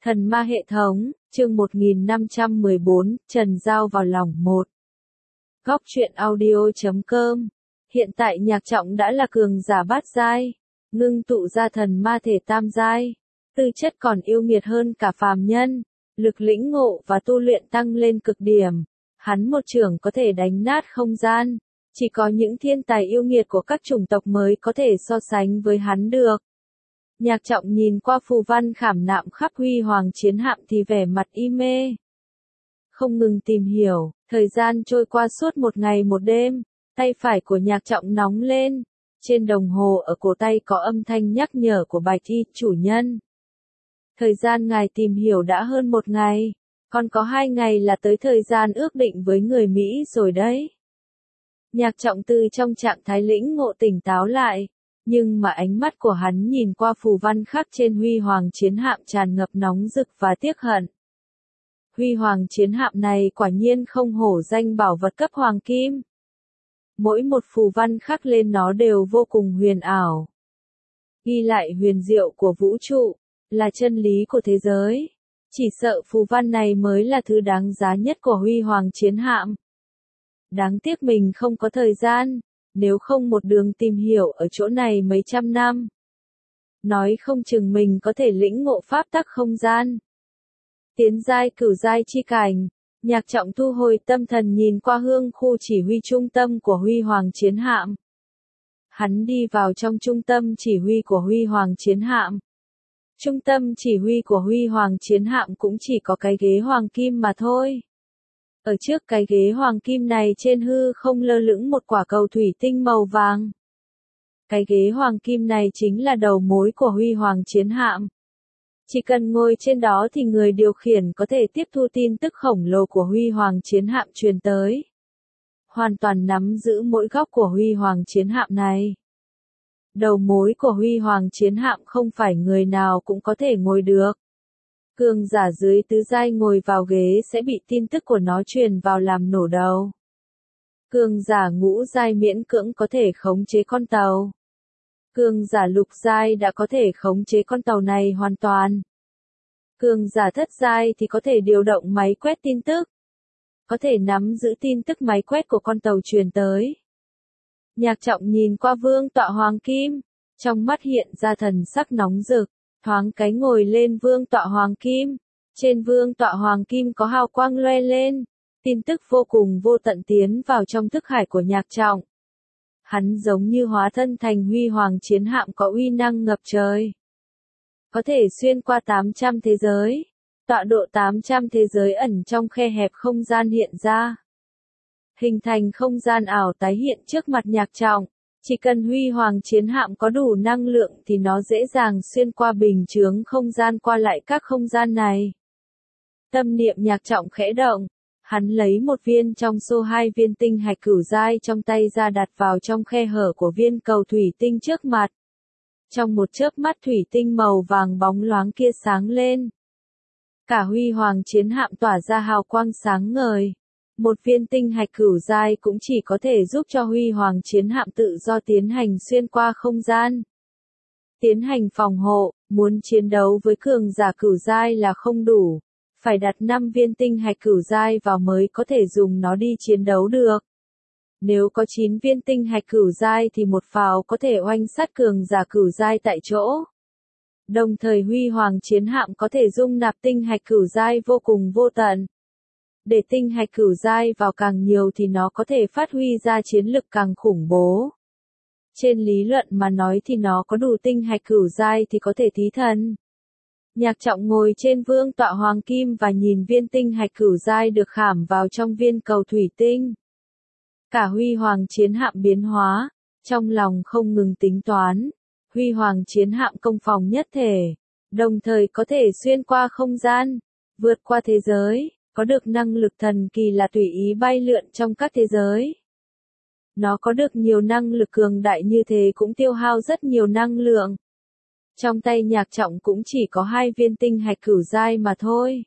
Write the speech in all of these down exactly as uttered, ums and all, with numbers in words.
Thần ma hệ thống, chương một nghìn năm trăm mười bốn, Trần Giao vào lòng một. Góc truyện audio chấm com. Hiện tại Nhạc Trọng đã là cường giả bát giai, ngưng tụ ra thần ma thể tam giai, tư chất còn yêu nghiệt hơn cả phàm nhân, lực lĩnh ngộ và tu luyện tăng lên cực điểm. Hắn một chưởng có thể đánh nát không gian, chỉ có những thiên tài yêu nghiệt của các chủng tộc mới có thể so sánh với hắn được. Nhạc Trọng nhìn qua phù văn khảm nạm khắp huy hoàng chiến hạm thì vẻ mặt y mê. Không ngừng tìm hiểu, thời gian trôi qua suốt một ngày một đêm, tay phải của Nhạc Trọng nóng lên, trên đồng hồ ở cổ tay có âm thanh nhắc nhở của bài thi chủ nhân. Thời gian ngài tìm hiểu đã hơn một ngày, còn có hai ngày là tới thời gian ước định với người Mỹ rồi đấy. Nhạc Trọng từ trong trạng thái lĩnh ngộ tỉnh táo lại. Nhưng mà ánh mắt của hắn nhìn qua phù văn khắc trên huy hoàng chiến hạm tràn ngập nóng rực và tiếc hận. Huy hoàng chiến hạm này quả nhiên không hổ danh bảo vật cấp hoàng kim. Mỗi một phù văn khắc lên nó đều vô cùng huyền ảo. Ghi lại huyền diệu của vũ trụ, là chân lý của thế giới. Chỉ sợ phù văn này mới là thứ đáng giá nhất của huy hoàng chiến hạm. Đáng tiếc mình không có thời gian. Nếu không một đường tìm hiểu ở chỗ này mấy trăm năm. Nói không chừng mình có thể lĩnh ngộ pháp tắc không gian. Tiến giai cửu giai chi cảnh, Nhạc Trọng thu hồi tâm thần nhìn qua hương khu chỉ huy trung tâm của huy hoàng chiến hạm. Hắn đi vào trong trung tâm chỉ huy của huy hoàng chiến hạm. Trung tâm chỉ huy của huy hoàng chiến hạm cũng chỉ có cái ghế hoàng kim mà thôi. Ở trước cái ghế hoàng kim này trên hư không lơ lửng một quả cầu thủy tinh màu vàng. Cái ghế hoàng kim này chính là đầu mối của huy hoàng chiến hạm. Chỉ cần ngồi trên đó thì người điều khiển có thể tiếp thu tin tức khổng lồ của huy hoàng chiến hạm truyền tới. Hoàn toàn nắm giữ mỗi góc của huy hoàng chiến hạm này. Đầu mối của huy hoàng chiến hạm không phải người nào cũng có thể ngồi được. Cường giả dưới tứ giai ngồi vào ghế sẽ bị tin tức của nó truyền vào làm nổ đầu. Cường giả ngũ giai miễn cưỡng có thể khống chế con tàu. Cường giả lục giai đã có thể khống chế con tàu này hoàn toàn. Cường giả thất giai thì có thể điều động máy quét tin tức. Có thể nắm giữ tin tức máy quét của con tàu truyền tới. Nhạc Trọng nhìn qua vương tọa hoàng kim, trong mắt hiện ra thần sắc nóng rực. Thoáng cái ngồi lên vương tọa hoàng kim, trên vương tọa hoàng kim có hào quang loe lên, tin tức vô cùng vô tận tiến vào trong thức hải của Nhạc Trọng. Hắn giống như hóa thân thành huy hoàng chiến hạm có uy năng ngập trời. Có thể xuyên qua tám trăm thế giới, tọa độ tám trăm thế giới ẩn trong khe hẹp không gian hiện ra. Hình thành không gian ảo tái hiện trước mặt Nhạc Trọng. Chỉ cần huy hoàng chiến hạm có đủ năng lượng thì nó dễ dàng xuyên qua bình chướng không gian qua lại các không gian này. Tâm niệm Nhạc Trọng khẽ động, hắn lấy một viên trong số hai viên tinh hạch cửu giai trong tay ra đặt vào trong khe hở của viên cầu thủy tinh trước mặt. Trong một chớp mắt thủy tinh màu vàng bóng loáng kia sáng lên. Cả huy hoàng chiến hạm tỏa ra hào quang sáng ngời. Một viên tinh hạch cửu giai cũng chỉ có thể giúp cho huy hoàng chiến hạm tự do tiến hành xuyên qua không gian. Tiến hành phòng hộ, muốn chiến đấu với cường giả cửu giai là không đủ. Phải đặt năm viên tinh hạch cửu giai vào mới có thể dùng nó đi chiến đấu được. Nếu có chín viên tinh hạch cửu giai thì một pháo có thể oanh sát cường giả cửu giai tại chỗ. Đồng thời huy hoàng chiến hạm có thể dung nạp tinh hạch cửu giai vô cùng vô tận. Để tinh hạch cửu giai vào càng nhiều thì nó có thể phát huy ra chiến lực càng khủng bố. Trên lý luận mà nói thì nó có đủ tinh hạch cửu giai thì có thể thí thần. Nhạc Trọng ngồi trên vương tọa hoàng kim và nhìn viên tinh hạch cửu giai được khảm vào trong viên cầu thủy tinh. Cả huy hoàng chiến hạm biến hóa, trong lòng không ngừng tính toán. Huy hoàng chiến hạm công phòng nhất thể, đồng thời có thể xuyên qua không gian, vượt qua thế giới. Có được năng lực thần kỳ là tùy ý bay lượn trong các thế giới. Nó có được nhiều năng lực cường đại như thế cũng tiêu hao rất nhiều năng lượng. Trong tay Nhạc Trọng cũng chỉ có hai viên tinh hạch cửu giai mà thôi.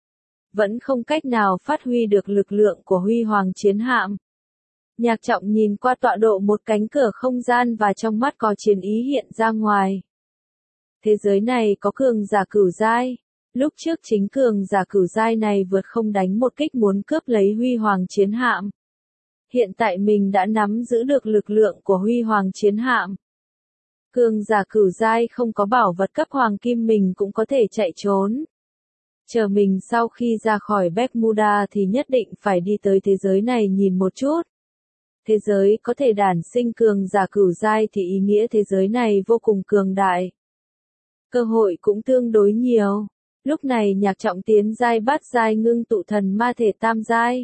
Vẫn không cách nào phát huy được lực lượng của huy hoàng chiến hạm. Nhạc Trọng nhìn qua tọa độ một cánh cửa không gian và trong mắt có chiến ý hiện ra ngoài. Thế giới này có cường giả cửu giai, Lúc trước chính cường giả cửu giai này vượt không đánh một kích muốn cướp lấy Huy Hoàng chiến hạm. Hiện tại mình đã nắm giữ được lực lượng của Huy Hoàng chiến hạm. Cường giả cửu giai không có bảo vật cấp hoàng kim mình cũng có thể chạy trốn. Chờ mình sau khi ra khỏi Bermuda thì nhất định phải đi tới thế giới này nhìn một chút. Thế giới có thể đản sinh cường giả cửu giai thì ý nghĩa thế giới này vô cùng cường đại. Cơ hội cũng tương đối nhiều. Lúc này Nhạc Trọng tiến giai bát giai ngưng tụ thần ma thể tam giai.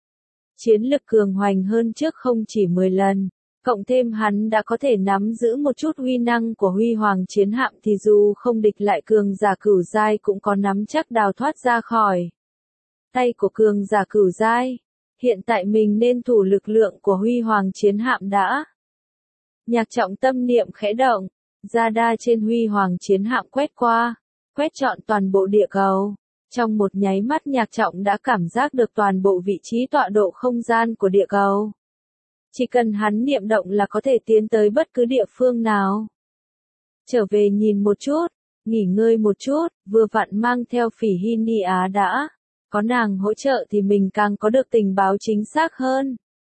Chiến lực cường hoành hơn trước không chỉ mười lần. Cộng thêm hắn đã có thể nắm giữ một chút uy năng của Huy Hoàng chiến hạm thì dù không địch lại cường giả cửu giai cũng có nắm chắc đào thoát ra khỏi tay của cường giả cửu giai. Hiện tại mình nên thủ lực lượng của Huy Hoàng chiến hạm đã. Nhạc Trọng tâm niệm khẽ động, radar trên Huy Hoàng chiến hạm quét qua, quét trọn toàn bộ địa cầu. Trong một nháy mắt Nhạc Trọng đã cảm giác được toàn bộ vị trí tọa độ không gian của địa cầu. Chỉ cần hắn niệm động là có thể tiến tới bất cứ địa phương nào. Trở về nhìn một chút, nghỉ ngơi một chút, vừa vặn mang theo Phỉ Hy Ni Á đã. Có nàng hỗ trợ thì mình càng có được tình báo chính xác hơn.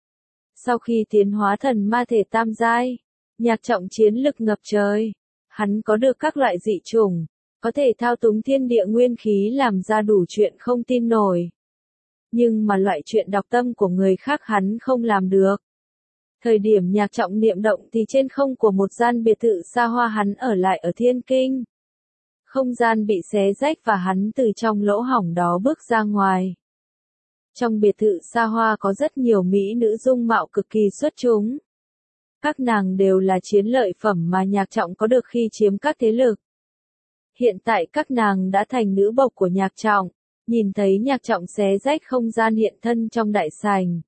Sau khi tiến hóa thần ma thể tam giai, Nhạc Trọng chiến lực ngập trời. Hắn có được các loại dị chủng, có thể thao túng thiên địa nguyên khí làm ra đủ chuyện không tin nổi. Nhưng mà loại chuyện đọc tâm của người khác hắn không làm được. Thời điểm Nhạc Trọng niệm động thì trên không của một gian biệt thự xa hoa hắn ở lại ở Thiên Kinh. Không gian bị xé rách và hắn từ trong lỗ hổng đó bước ra ngoài. Trong biệt thự xa hoa có rất nhiều mỹ nữ dung mạo cực kỳ xuất chúng. Các nàng đều là chiến lợi phẩm mà Nhạc Trọng có được khi chiếm các thế lực. Hiện tại các nàng đã thành nữ bộc của Nhạc Trọng, nhìn thấy Nhạc Trọng xé rách không gian hiện thân trong đại sảnh.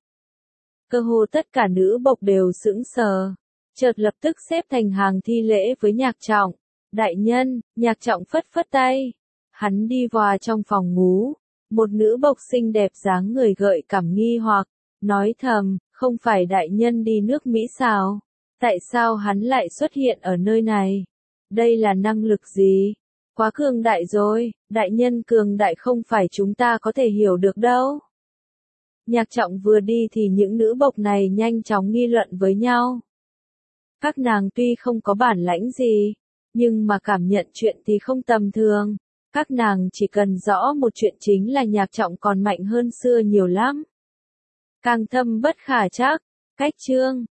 Cơ hồ tất cả nữ bộc đều sững sờ, chợt lập tức xếp thành hàng thi lễ với Nhạc Trọng. Đại nhân, Nhạc Trọng phất phất tay. Hắn đi vào trong phòng ngủ. Một nữ bộc xinh đẹp dáng người gợi cảm nghi hoặc, nói thầm, không phải đại nhân đi nước Mỹ sao? Tại sao hắn lại xuất hiện ở nơi này? Đây là năng lực gì? Quá cường đại rồi, đại nhân cường đại không phải chúng ta có thể hiểu được đâu. Nhạc Trọng vừa đi thì những nữ bộc này nhanh chóng nghi luận với nhau. Các nàng tuy không có bản lãnh gì, nhưng mà cảm nhận chuyện thì không tầm thường. Các nàng chỉ cần rõ một chuyện chính là Nhạc Trọng còn mạnh hơn xưa nhiều lắm. Càng thâm bất khả trắc. Cách chương